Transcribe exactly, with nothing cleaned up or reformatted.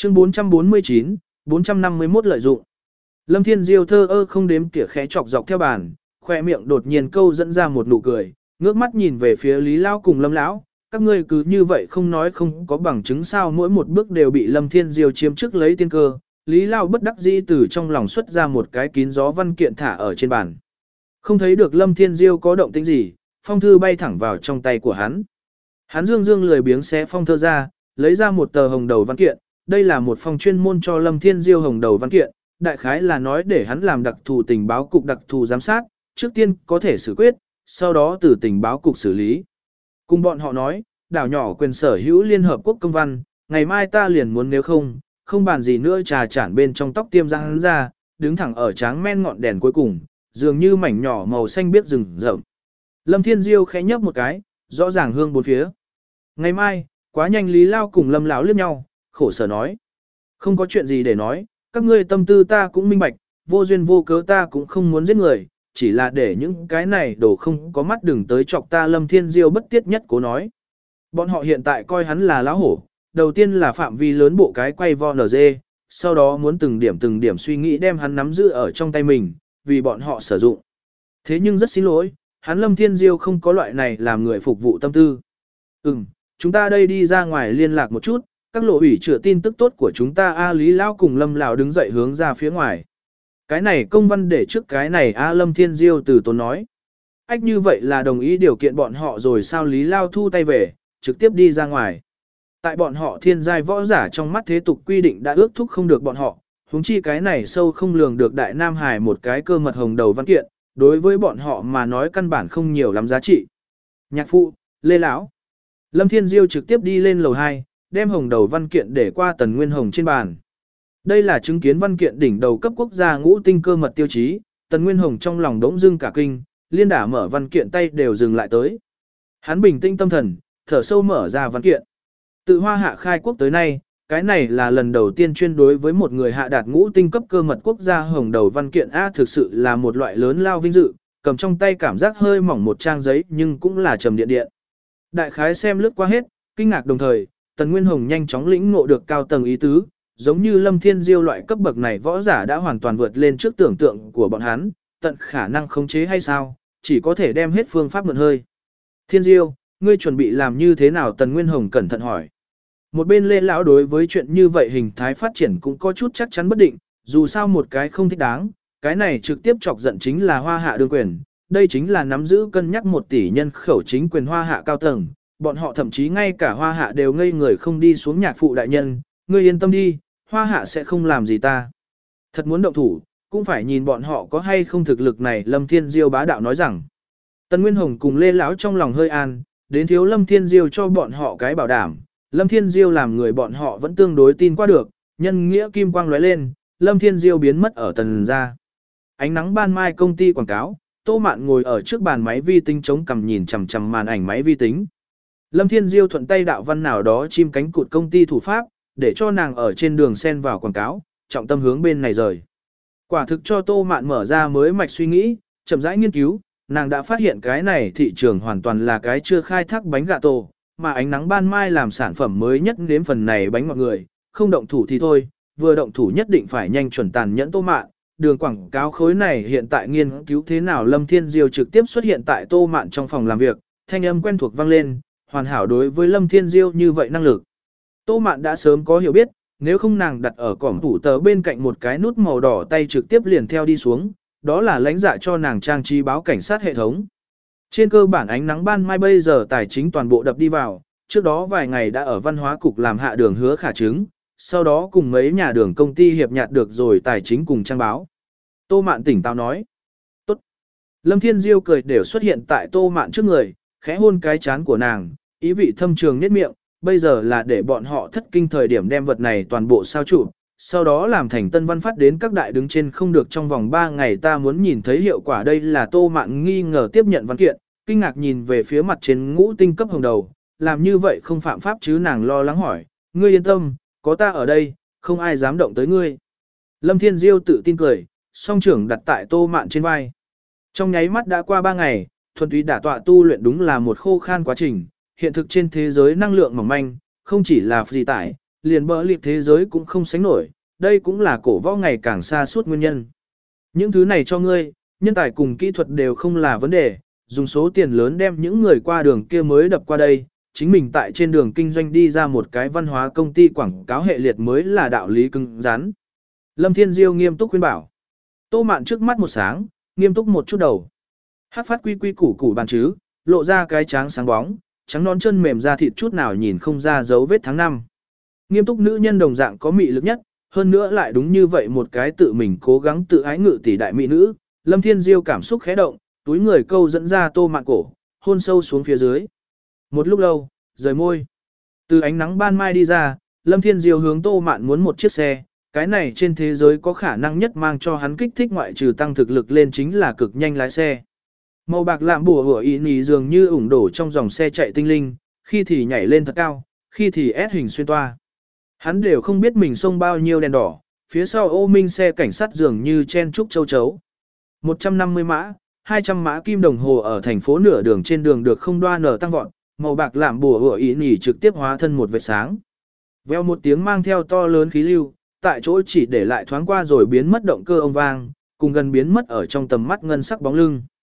Chương bốn trăm bốn mươi chín, bốn trăm năm mươi mốt lợi dụng. Lâm Thiên Diêu thơ ơ không đếm kỉa khẽ chọc dọc theo bàn, khoe miệng đột nhiên câu dẫn ra một nụ cười, ngước mắt nhìn về phía Lý Lão cùng Lâm Lão, các ngươi cứ như vậy không nói không có bằng chứng sao, mỗi một bước đều bị Lâm Thiên Diêu chiếm trước lấy tiên cơ. Lý Lão bất đắc dĩ từ trong lòng xuất ra một cái kín gió văn kiện thả ở trên bàn. Không thấy được Lâm Thiên Diêu có động tĩnh gì, phong thư bay thẳng vào trong tay của hắn. Hắn dương dương lười biếng xé phong thư ra, lấy ra một tờ hồng đầu văn kiện, đây là một phong chuyên môn cho Lâm Thiên Diêu hồng đầu văn kiện, đại khái là nói để hắn làm đặc thù tình báo cục đặc thù giám sát, trước tiên có thể xử quyết, sau đó từ tình báo cục xử lý. Cùng bọn họ nói, đảo nhỏ quyền sở hữu Liên Hợp Quốc công văn, ngày mai ta liền muốn, nếu không, không bàn gì nữa, trà chản bên trong tóc tiêm ra hắn ra, đứng thẳng ở tráng men ngọn đèn cuối cùng, dường như mảnh nhỏ màu xanh biếc rừng rậm. Lâm Thiên Diêu khẽ nhấp một cái, rõ ràng hương bốn phía. Ngày mai, quá nhanh. Lý Lao cùng Lâm Lão liếc nhau, khổ sở nói. Không có chuyện gì để nói, các ngươi tâm tư ta cũng minh bạch, vô duyên vô cớ ta cũng không muốn giết người, chỉ là để những cái này đồ không có mắt đừng tới chọc ta. Lâm Thiên Diêu bất tiết nhất cố nói. Bọn họ hiện tại coi hắn là lão hổ, đầu tiên là phạm vi lớn bộ cái quay vo nở dê, sau đó muốn từng điểm từng điểm suy nghĩ đem hắn nắm giữ ở trong tay mình, vì bọn họ sử dụng. Thế nhưng rất xin lỗi, hắn Lâm Thiên Diêu không có loại này làm người phục vụ tâm tư. Ừm, chúng ta đây đi ra ngoài liên lạc một chút, các lộ ủy chữa tin tức tốt của chúng ta. A Lý Lão cùng Lâm Lão đứng dậy hướng ra phía ngoài. Cái này công văn để trước cái này A Lâm Thiên Diêu từ tốn nói. Ách, như vậy là đồng ý điều kiện bọn họ rồi sao? Lý Lao thu tay về, trực tiếp đi ra ngoài. Tại bọn họ thiên giai võ giả trong mắt thế tục quy định đã ước thúc không được bọn họ, huống chi cái này sâu không lường được đại Nam Hải một cái cơ mật hồng đầu văn kiện, đối với bọn họ mà nói căn bản không nhiều lắm giá trị. Nhạc phụ, Lê Lão. Lâm Thiên Diêu trực tiếp đi lên lầu hai, đem hồng đầu văn kiện để qua Tần Nguyên Hồng trên bàn. Đây là chứng kiến văn kiện đỉnh đầu cấp quốc gia ngũ tinh cơ mật tiêu chí, Tần Nguyên Hồng trong lòng đống dưng cả kinh, liên đả mở văn kiện tay đều dừng lại tới. Hắn bình tĩnh tâm thần, thở sâu mở ra văn kiện. Tự Hoa Hạ khai quốc tới nay, cái này là lần đầu tiên chuyên đối với một người hạ đạt ngũ tinh cấp cơ mật quốc gia hồng đầu văn kiện. A, thực sự là một loại lớn lao vinh dự, cầm trong tay cảm giác hơi mỏng một trang giấy nhưng cũng là trầm điện điện. Đại khái xem lướt qua hết, kinh ngạc đồng thời, Tần Nguyên Hồng nhanh chóng lĩnh ngộ được cao tầng ý tứ, giống như Lâm Thiên Diêu loại cấp bậc này võ giả đã hoàn toàn vượt lên trước tưởng tượng của bọn hắn, tận khả năng khống chế hay sao, chỉ có thể đem hết phương pháp mượn hơi. Thiên Diêu, ngươi chuẩn bị làm như thế nào? Tần Nguyên Hồng cẩn thận hỏi. Một bên Lê Lão đối với chuyện như vậy hình thái phát triển cũng có chút chắc chắn bất định, dù sao một cái không thích đáng, cái này trực tiếp chọc giận chính là Hoa Hạ đương quyền, đây chính là nắm giữ cân nhắc một tỷ nhân khẩu chính quyền Hoa Hạ cao tầng, bọn họ thậm chí ngay cả Hoa Hạ đều ngây người không đi xuống. Nhạc phụ đại nhân, ngươi yên tâm đi, Hoa Hạ sẽ không làm gì ta. Thật muốn động thủ, cũng phải nhìn bọn họ có hay không thực lực này. Lâm Thiên Diêu bá đạo nói rằng. Tần Nguyên Hồng cùng Lê Lão trong lòng hơi an, đến thiếu Lâm Thiên Diêu cho bọn họ cái bảo đảm. Lâm Thiên Diêu làm người bọn họ vẫn tương đối tin qua được, nhân nghĩa kim quang lóe lên, Lâm Thiên Diêu biến mất ở Tần gia. Ánh nắng ban mai công ty quảng cáo, Tô Mạn ngồi ở trước bàn máy vi tính chống cằm nhìn chằm chằm màn ảnh máy vi tính. Lâm Thiên Diêu thuận tay đạo văn nào đó chim cánh cụt công ty thủ pháp, để cho nàng ở trên đường xen vào quảng cáo, trọng tâm hướng bên này rời. Quả thực cho Tô Mạn mở ra mới mạch suy nghĩ, chậm rãi nghiên cứu, nàng đã phát hiện cái này thị trường hoàn toàn là cái chưa khai thác bánh gà tổ, mà ánh nắng ban mai làm sản phẩm mới nhất đến phần này bánh ngọt người, không động thủ thì thôi, vừa động thủ nhất định phải nhanh chuẩn tàn nhẫn. Tô Mạn, đường quảng cáo khối này hiện tại nghiên cứu thế nào? Lâm Thiên Diêu trực tiếp xuất hiện tại Tô Mạn trong phòng làm việc, thanh âm quen thuộc vang lên, hoàn hảo đối với Lâm Thiên Diêu như vậy năng lực. Tô Mạn đã sớm có hiểu biết, nếu không nàng đặt ở cổng tủ tờ bên cạnh một cái nút màu đỏ tay trực tiếp liền theo đi xuống, đó là lãnh dạ cho nàng trang trí báo cảnh sát hệ thống. Trên cơ bản ánh nắng ban mai bây giờ tài chính toàn bộ đập đi vào, trước đó vài ngày đã ở văn hóa cục làm hạ đường hứa khả chứng, sau đó cùng mấy nhà đường công ty hiệp nhạt được rồi tài chính cùng trang báo. Tô Mạn tỉnh táo nói. Tốt. Lâm Thiên Diêu cười đều xuất hiện tại Tô Mạn trước người, khẽ hôn cái chán của nàng, ý vị thâm trường nhếch miệng, bây giờ là để bọn họ thất kinh thời điểm đem vật này toàn bộ sao chụp, sau đó làm thành tân văn phát đến các đại đứng trên không được trong vòng ba ngày, ta muốn nhìn thấy hiệu quả. Đây là Tô Mạn nghi ngờ tiếp nhận văn kiện, kinh ngạc nhìn về phía mặt trên ngũ tinh cấp hồng đầu, làm như vậy không phạm pháp chứ? Nàng lo lắng hỏi, ngươi yên tâm, có ta ở đây, không ai dám động tới ngươi. Lâm Thiên Diêu tự tin cười, song trưởng đặt tại Tô Mạn trên vai. Trong nháy mắt đã qua ba ngày, thuần túy đả tọa tu luyện đúng là một khô khan quá trình, hiện thực trên thế giới năng lượng mỏng manh, không chỉ là phi tải, liền bờ liệp thế giới cũng không sánh nổi, đây cũng là cổ võ ngày càng xa suốt nguyên nhân. Những thứ này cho ngươi, nhân tài cùng kỹ thuật đều không là vấn đề, dùng số tiền lớn đem những người qua đường kia mới đập qua đây, chính mình tại trên đường kinh doanh đi ra một cái văn hóa công ty quảng cáo hệ liệt mới là đạo lý cứng rắn. Lâm Thiên Diêu nghiêm túc khuyên bảo. Tô Mạn trước mắt một sáng, nghiêm túc một chút đầu. Hát phát quy quy củ củ bàn chứ, lộ ra cái tráng sáng bóng, trắng non chân mềm da thịt chút nào nhìn không ra dấu vết tháng năm. Nghiêm túc nữ nhân đồng dạng có mị lực nhất, hơn nữa lại đúng như vậy một cái tự mình cố gắng tự ái ngự tỷ đại mỹ nữ. Lâm Thiên Diêu cảm xúc khẽ động, túi người câu dẫn ra Tô Mạn cổ, hôn sâu xuống phía dưới. Một lúc lâu, rời môi. Từ ánh nắng ban mai đi ra, Lâm Thiên Diêu hướng Tô Mạn muốn một chiếc xe, cái này trên thế giới có khả năng nhất mang cho hắn kích thích ngoại trừ tăng thực lực lên chính là cực nhanh lái xe. Màu bạc lạm bùa hủa ý nhì dường như ủng đổ trong dòng xe chạy tinh linh, khi thì nhảy lên thật cao, khi thì ép hình xuyên toa. Hắn đều không biết mình xông bao nhiêu đèn đỏ, phía sau ô minh xe cảnh sát dường như chen trúc châu chấu. một trăm năm mươi mã, hai trăm mã kim đồng hồ ở thành phố nửa đường trên đường được không đoan nở tăng vọt, màu bạc lạm bùa hủa ý nhì trực tiếp hóa thân một vệt sáng. Veo một tiếng mang theo to lớn khí lưu, tại chỗ chỉ để lại thoáng qua rồi biến mất động cơ ông vang, cùng gần biến mất ở trong tầm mắt ngân sắc bóng lưng.